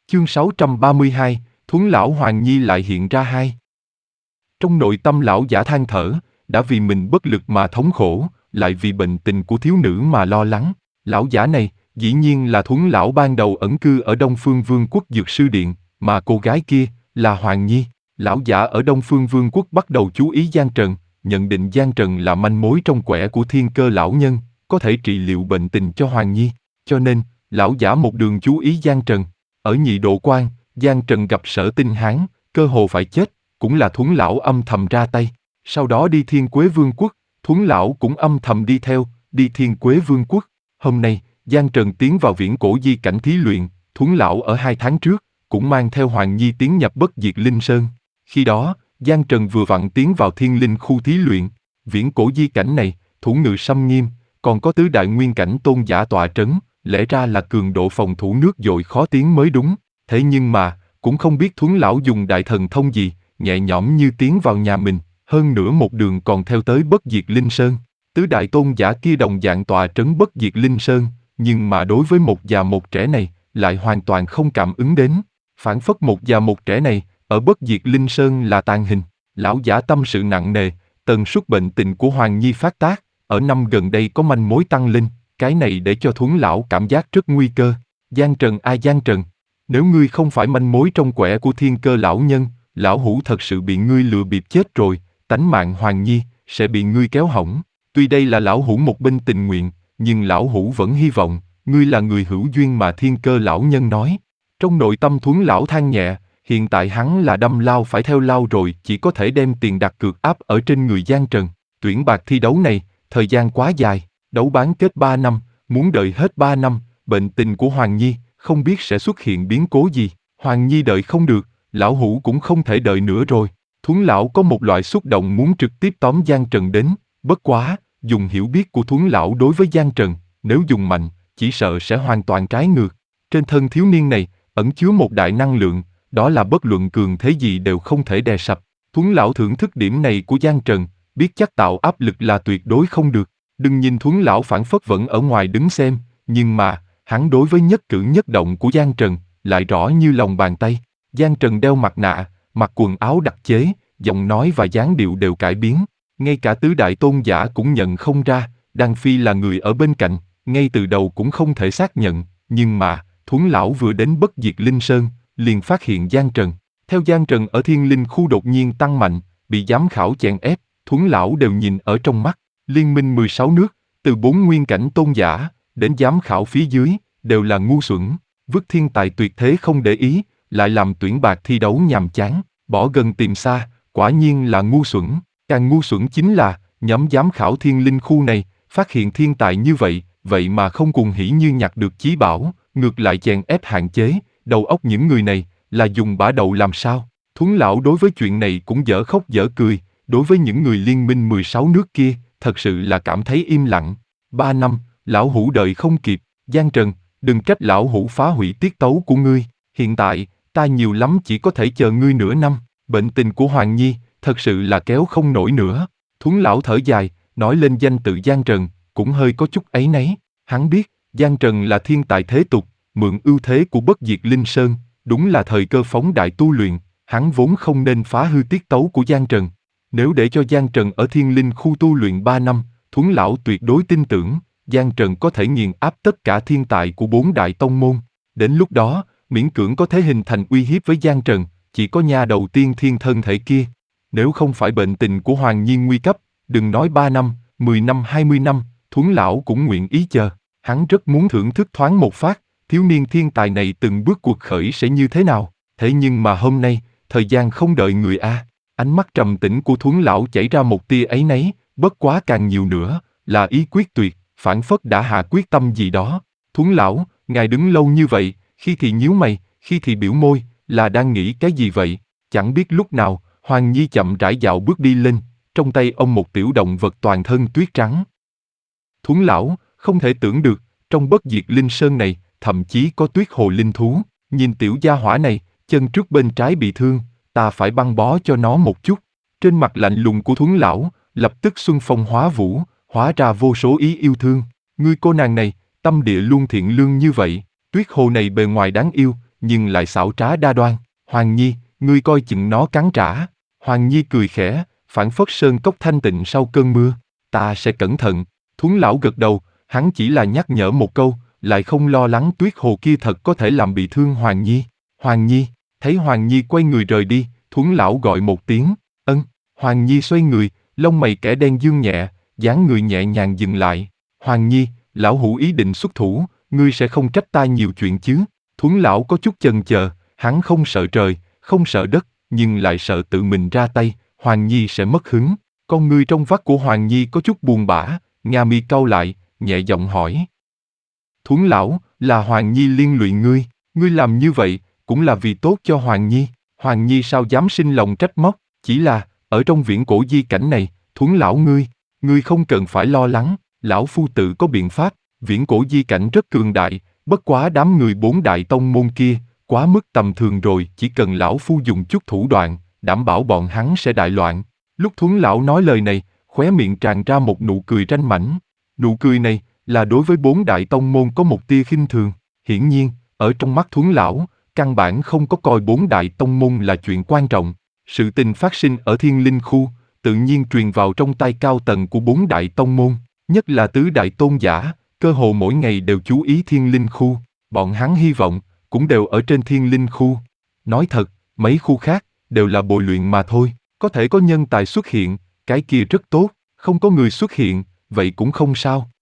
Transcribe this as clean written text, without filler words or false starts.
Chương 632, Thuấn lão Hoàng Nhi lại hiện ra hai. Trong nội tâm lão giả than thở, đã vì mình bất lực mà thống khổ, lại vì bệnh tình của thiếu nữ mà lo lắng. Lão giả này, dĩ nhiên là Thuấn lão ban đầu ẩn cư ở Đông Phương Vương quốc Dược Sư Điện, mà cô gái kia là Hoàng Nhi. Lão giả ở Đông Phương Vương quốc bắt đầu chú ý Giang Trần, nhận định Giang Trần là manh mối trong quẻ của Thiên Cơ lão nhân, có thể trị liệu bệnh tình cho Hoàng Nhi. Cho nên, lão giả một đường chú ý Giang Trần. Ở Nhị Độ Quan, Giang Trần gặp Sở Tinh Hán, cơ hồ phải chết, cũng là Thuấn lão âm thầm ra tay. Sau đó đi Thiên Quế Vương quốc, Thuấn lão cũng âm thầm đi theo, đi Thiên Quế Vương quốc. Hôm nay, Giang Trần tiến vào viễn cổ di cảnh thí luyện, Thuấn lão ở 2 tháng trước, cũng mang theo Hoàng Nhi tiến nhập Bất Diệt Linh Sơn. Khi đó, Giang Trần vừa vặn tiến vào Thiên Linh khu thí luyện. Viễn cổ di cảnh này, thủ ngự xâm nghiêm, còn có tứ đại nguyên cảnh tôn giả tọa trấn, lẽ ra là cường độ phòng thủ nước dội khó tiến mới đúng. Thế nhưng mà, cũng không biết Thuấn lão dùng đại thần thông gì, nhẹ nhõm như tiến vào nhà mình, hơn nữa một đường còn theo tới Bất Diệt Linh Sơn. Tứ đại tôn giả kia đồng dạng tọa trấn Bất Diệt Linh Sơn, nhưng mà đối với một già một trẻ này, lại hoàn toàn không cảm ứng đến. Phản phất một già một trẻ này, ở Bất Diệt Linh Sơn là tàn hình. Lão giả tâm sự nặng nề, tần suất bệnh tình của Hoàng Nhi phát tác, ở năm gần đây có manh mối tăng lên, cái này để cho Thuấn lão cảm giác rất nguy cơ. Giang Trần Giang Trần, nếu ngươi không phải manh mối trong quẻ của Thiên Cơ lão nhân, lão hủ thật sự bị ngươi lừa bịp chết rồi, tánh mạng Hoàng Nhi sẽ bị ngươi kéo hỏng. Tuy đây là lão hủ một bên tình nguyện, nhưng lão hủ vẫn hy vọng, ngươi là người hữu duyên mà Thiên Cơ lão nhân nói. Trong nội tâm Thuấn lão than nhẹ, hiện tại hắn là đâm lao phải theo lao rồi, chỉ có thể đem tiền đặt cược áp ở trên người Giang Trần. Tuyển bạc thi đấu này, thời gian quá dài, đấu bán kết 3 năm, muốn đợi hết 3 năm, bệnh tình của Hoàng Nhi, không biết sẽ xuất hiện biến cố gì. Hoàng Nhi đợi không được, lão hủ cũng không thể đợi nữa rồi. Thuấn lão có một loại xúc động muốn trực tiếp tóm Giang Trần đến, bất quá, dùng hiểu biết của Thuấn lão đối với Giang Trần, nếu dùng mạnh, chỉ sợ sẽ hoàn toàn trái ngược. Trên thân thiếu niên này, ẩn chứa một đại năng lượng, đó là bất luận cường thế gì đều không thể đè sập. Thuấn lão thưởng thức điểm này của Giang Trần, biết chắc tạo áp lực là tuyệt đối không được. Đừng nhìn Thuấn lão phảng phất vẫn ở ngoài đứng xem, nhưng mà, hắn đối với nhất cử nhất động của Giang Trần, lại rõ như lòng bàn tay. Giang Trần đeo mặt nạ, mặc quần áo đặc chế, giọng nói và dáng điệu đều cải biến. Ngay cả tứ đại tôn giả cũng nhận không ra, Đan Phi là người ở bên cạnh, ngay từ đầu cũng không thể xác nhận, nhưng mà, Thuấn lão vừa đến Bất Diệt Linh Sơn, liền phát hiện Giang Trần. Theo Giang Trần ở Thiên Linh khu đột nhiên tăng mạnh, bị giám khảo chèn ép, Thuấn lão đều nhìn ở trong mắt. Liên minh 16 nước, từ 4 nguyên cảnh tôn giả, đến giám khảo phía dưới, đều là ngu xuẩn, vứt thiên tài tuyệt thế không để ý, lại làm tuyển bạc thi đấu nhàm chán, bỏ gần tìm xa, quả nhiên là ngu xuẩn. Càng ngu xuẩn chính là, nhóm giám khảo Thiên Linh khu này, phát hiện thiên tài như vậy, vậy mà không cuồng hỉ như nhặt được chí bảo, ngược lại chèn ép hạn chế, đầu óc những người này, là dùng bả đậu làm sao. Thuấn lão đối với chuyện này cũng dở khóc dở cười, đối với những người liên minh 16 nước kia, thật sự là cảm thấy im lặng. 3 năm, lão hủ đợi không kịp. Giang Trần, đừng trách lão hủ phá hủy tiết tấu của ngươi, hiện tại, ta nhiều lắm chỉ có thể chờ ngươi nửa năm. Bệnh tình của Hoàng Nhi, thật sự là kéo không nổi nữa. Thuấn lão thở dài, nói lên danh tự Giang Trần, cũng hơi có chút áy náy. Hắn biết, Giang Trần là thiên tài thế tục, mượn ưu thế của Bất Diệt Linh Sơn, đúng là thời cơ phóng đại tu luyện, hắn vốn không nên phá hư tiết tấu của Giang Trần. Nếu để cho Giang Trần ở Thiên Linh khu tu luyện 3 năm, Thuấn lão tuyệt đối tin tưởng, Giang Trần có thể nghiền áp tất cả thiên tài của 4 đại tông môn. Đến lúc đó, miễn cưỡng có thể hình thành uy hiếp với Giang Trần, chỉ có nha đầu tiên thiên thân thể kia. Nếu không phải bệnh tình của Hoàng Nhi nguy cấp, đừng nói 3 năm, 10 năm 20 năm, Thuấn lão cũng nguyện ý chờ. Hắn rất muốn thưởng thức thoáng một phát, thiếu niên thiên tài này từng bước cuộc khởi sẽ như thế nào. Thế nhưng mà hôm nay, thời gian không đợi người a. Ánh mắt trầm tĩnh của Thuấn lão chảy ra một tia áy náy, bất quá càng nhiều nữa, là ý quyết tuyệt, phảng phất đã hạ quyết tâm gì đó. Thuấn lão, ngài đứng lâu như vậy, khi thì nhíu mày, khi thì biểu môi, là đang nghĩ cái gì vậy? Chẳng biết lúc nào, Hoàng Nhi chậm rãi dạo bước đi lên, trong tay ông một tiểu động vật toàn thân tuyết trắng. Thuấn lão, không thể tưởng được, trong Bất Diệt Linh Sơn này, thậm chí có tuyết hồ linh thú. Nhìn tiểu gia hỏa này, chân trước bên trái bị thương, ta phải băng bó cho nó một chút. Trên mặt lạnh lùng của Thuấn lão, lập tức xuân phong hóa vũ, hóa ra vô số ý yêu thương. Ngươi cô nàng này, tâm địa luôn thiện lương như vậy, tuyết hồ này bề ngoài đáng yêu, nhưng lại xảo trá đa đoan. Hoàng Nhi, ngươi coi chừng nó cắn trả. Hoàng Nhi cười khẽ, phảng phất sơn cốc thanh tịnh sau cơn mưa. Ta sẽ cẩn thận. Thuấn lão gật đầu, hắn chỉ là nhắc nhở một câu, lại không lo lắng tuyết hồ kia thật có thể làm bị thương Hoàng Nhi. Hoàng Nhi, thấy Hoàng Nhi quay người rời đi, Thuấn lão gọi một tiếng, ân. Hoàng Nhi xoay người, lông mày kẻ đen dương nhẹ, dáng người nhẹ nhàng dừng lại. Hoàng Nhi, lão hữu ý định xuất thủ, ngươi sẽ không trách ta nhiều chuyện chứ? Thuấn lão có chút chần chờ, hắn không sợ trời, không sợ đất, nhưng lại sợ tự mình ra tay, Hoàng Nhi sẽ mất hứng. Con ngươi trong vắt của Hoàng Nhi có chút buồn bã, nga mi cau lại, nhẹ giọng hỏi. Thuấn lão, là Hoàng Nhi liên lụy ngươi, ngươi làm như vậy, cũng là vì tốt cho Hoàng Nhi. Hoàng Nhi sao dám sinh lòng trách móc, chỉ là, ở trong viễn cổ di cảnh này, Thuấn lão ngươi không cần phải lo lắng, lão phu tự có biện pháp, viễn cổ di cảnh rất cường đại, bất quá đám người 4 đại tông môn kia, quá mức tầm thường rồi, chỉ cần lão phu dùng chút thủ đoạn, đảm bảo bọn hắn sẽ đại loạn. Lúc Thuấn lão nói lời này, khóe miệng tràn ra một nụ cười ranh mãnh. Nụ cười này là đối với 4 đại tông môn có một tia khinh thường. Hiển nhiên, ở trong mắt Thuấn lão, căn bản không có coi 4 đại tông môn là chuyện quan trọng. Sự tình phát sinh ở Thiên Linh khu, tự nhiên truyền vào trong tai cao tầng của 4 đại tông môn, nhất là tứ đại tôn giả, cơ hồ mỗi ngày đều chú ý Thiên Linh khu. Bọn hắn hy vọng, cũng đều ở trên Thiên Linh khu. Nói thật, mấy khu khác, đều là bồi luyện mà thôi. Có thể có nhân tài xuất hiện, cái kia rất tốt, không có người xuất hiện, vậy cũng không sao.